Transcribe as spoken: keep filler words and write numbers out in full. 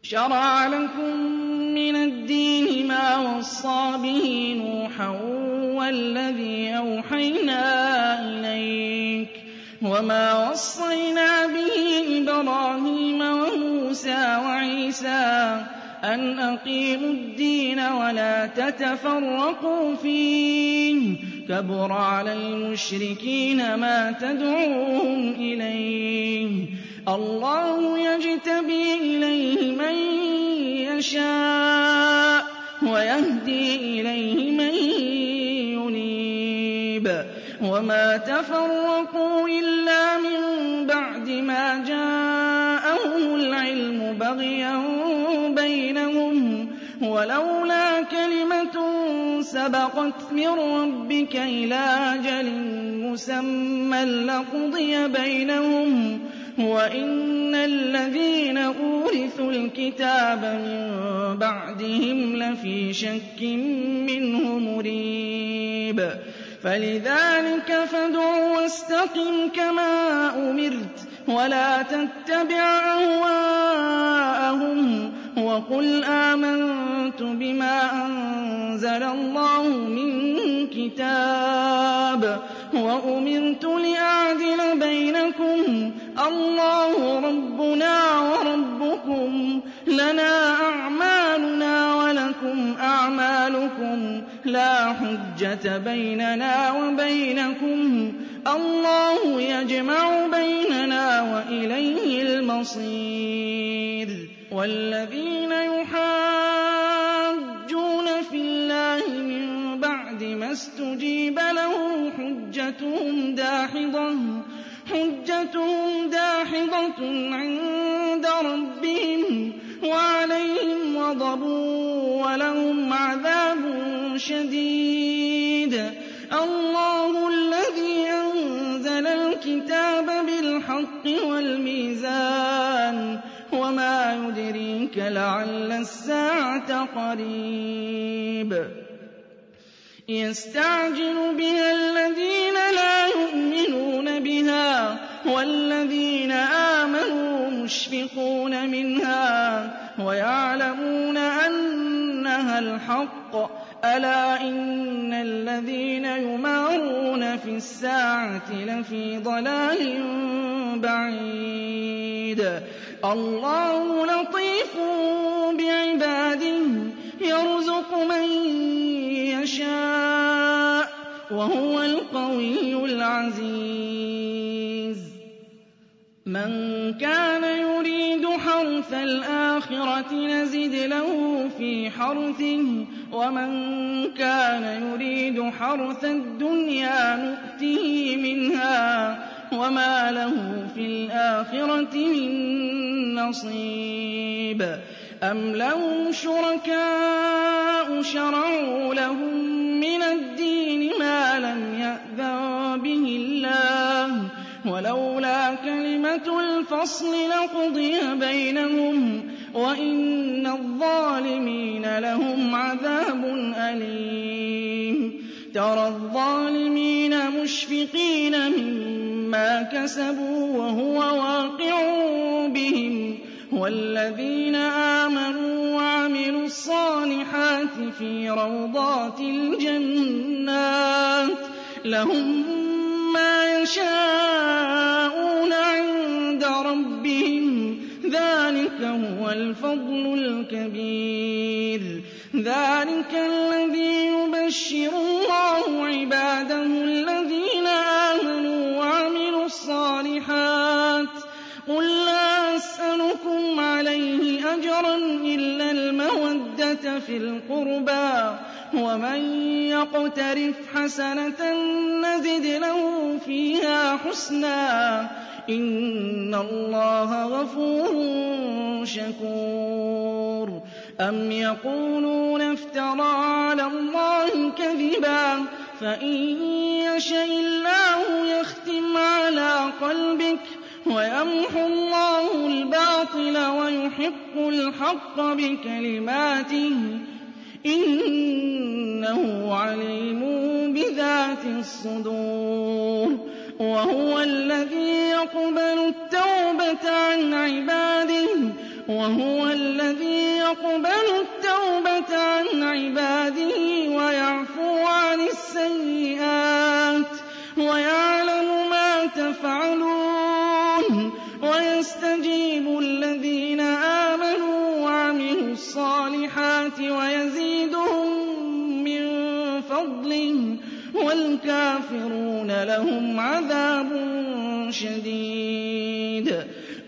شَرَعَ لَكُم مِّنَ الدِّينِ مَا وَصَّىٰ بِهِ نُوحًا وَالَّذِي أَوْحَيْنَا إِلَيْكَ وَمَا وَصَّيْنَا بِهِ إِبْرَاهِيمَ وَمُوسَىٰ وَعِيسَىٰ أَنْ أَقِيمُوا الدِّينَ وَلَا تَتَفَرَّقُوا فِيهِ ۚ كَبُرَ عَلَى الْمُشْرِكِينَ مَا تَدْعُوهُمْ إِلَيْهِ ۚ اللَّهُ يَجْتَبِي إِلَيْهِ مَن يَشَاءُ وَيَهْدِي إِلَيْهِ مَن يُنِيبُ وَمَا تَفَرَّقُوا إِلَّا مِن بَعْدِ مَا جَاءَهُمُ الْعِلْمُ بَغْيًا بَيْنَهُمْ ۚ وَلَوْلَا كَلِمَةٌ سَبَقَتْ مِن رَّبِّكَ إِلَىٰ أَجَلٍ مُّسَمًّى لَّقُضِيَ بَيْنَهُمْ ۚ وَإِنَّ الَّذِينَ أُورِثُوا الْكِتَابَ مِن بَعْدِهِمْ لَفِي شَكٍّ مِّنْهُ مُرِيبٍ فَلِذَٰلِكَ فَادْعُ وَاسْتَقِمْ كَمَا أُمِرْتَ وَلَا تَتَّبِعْ أَهْوَاءَهُمْ وَقُلْ آمَنتُ بِمَا أَنزَلَ اللَّهُ مِن كِتَابٍ وَأُمِرْتُ لِأَعْدِلَ بَيْنَكُمْ اللَّهُ رَبُّنَا وَرَبُّكُمْ لَنَا أَعْمَالُنَا وَلَكُمْ أَعْمَالُكُمْ لَا حُجَّةَ بَيْنَنَا وَبَيْنَكُمْ اللَّهُ يَجْمَعُ بَيْنَنَا وَإِلَيْهِ الْمَصِيرُ وَالَّذِينَ يُحَاجُّونَ فِي اللَّهِ مِن بَعْدِ مَا اسْتُجِيبَ لَهُ حُجَّتُهُمْ دَاحِضَةٌ حُجَّتُهُمْ دَاحِضَةٌ عِندَ رَبِّهِمْ وَعَلَيْهِمْ غَضَبٌ وَلَهُمْ عَذَابٌ شَدِيدٌ اللَّهُ الَّذِي أَنزَلَ الْكِتَابَ بِالْحَقِّ وَالْمِيزَانَ وَمَا يُدْرِيكَ لَعَلَّ السَّاعَةَ قَرِيبٌ يَسْتَعْجِلُ بِهَا الَّذِينَ لَا يُؤْمِنُونَ بِهَا وَالَّذِينَ آمَنُوا مُشْفِقُونَ مِنْهَا وَيَعْلَمُونَ أَنَّهَا الْحَقُّ ۗ أَلَا إِنَّ الَّذِينَ يُمَارُونَ فِي السَّاعَةِ لَفِي ضَلَالٍ بَعِيدٍ اللَّهُ لَطِيفٌ بِعِبَادِهِ يَرْزُقُ مَن يَشَاءُ ۖ وَهُوَ الْقَوِيُّ الْعَزِيزُ مَن كَانَ يُرِيدُ حَرْثَ الْآخِرَةِ نَزِدْ لَهُ فِي حَرْثِهِ ۖ وَمَن كَانَ يُرِيدُ حَرْثَ الدُّنْيَا نُؤْتِهِ مِنْهَا وَمَا لَهُ فِي الْآخِرَةِ مِن نَّصِيبٍ أَمْ لَهُمْ شُرَكَاءُ شَرَعُوا لَهُم مِّنَ الدِّينِ مَا لَمْ يَأْذَن بِهِ اللَّهُ ۚ وَلَوْلَا كَلِمَةُ الْفَصْلِ لَقُضِيَ بَيْنَهُمْ وَإِنَّ الظَّالِمِينَ لَهُمْ عَذَابٌ أَلِيمٌ تَرَى الظَّالِمِينَ مُشْفِقِينَ مِمَّا كَسَبُوا وَهُوَ وَاقِعٌ بِهِمْ وَالَّذِينَ آمَنُوا وَعَمِلُوا الصَّالِحَاتِ فِي رَوْضَاتِ الْجَنَّاتِ لَهُم مَّا يَشَاءُونَ عِندَ رَبِّهِمْ ۚ ذَٰلِكَ هُوَ الْفَضْلُ الْكَبِيرُ ذَٰلِكَ الَّذِي يُبَشِّرُ اللَّهُ عِبَادَهُ الَّذِينَ آمَنُوا وَعَمِلُوا الصَّالِحَاتِ قُل لَّا أَسْأَلُكُمْ عَلَيْهِ أَجْرًا إِلَّا الْمَوَدَّةَ فِي الْقُرْبَىٰ ۗ وَمَن يَقْتَرِفْ حَسَنَةً نَّزِدْ لَهُ فِيهَا حُسْنًا ۚ إِنَّ اللَّهَ غَفُورٌ شَكُورٌ أَمْ يَقُولُونَ افْتَرَىٰ عَلَى اللَّهِ كَذِبًا فَإِن يَشَإِ اللَّهُ يَخْتِمْ عَلَىٰ قَلْبِكَ وَيَمْحُ اللَّهُ الْبَاطِلَ وَيُحِقُّ الْحَقَّ بِكَلِمَاتِهِ ۚ إِنَّهُ عَلِيمٌ بِذَاتِ الصُّدُورِ وَهُوَ الَّذِي يَقْبَلُ التَّوْبَةَ عَنْ عِبَادِهِ وهو الذي يقبل التوبة عن عباده ويعفو عن السيئات ويعلم ما تفعلون ويستجيب الذين آمنوا وعملوا الصالحات ويزيدهم من فضله والكافرون لهم عذاب شديد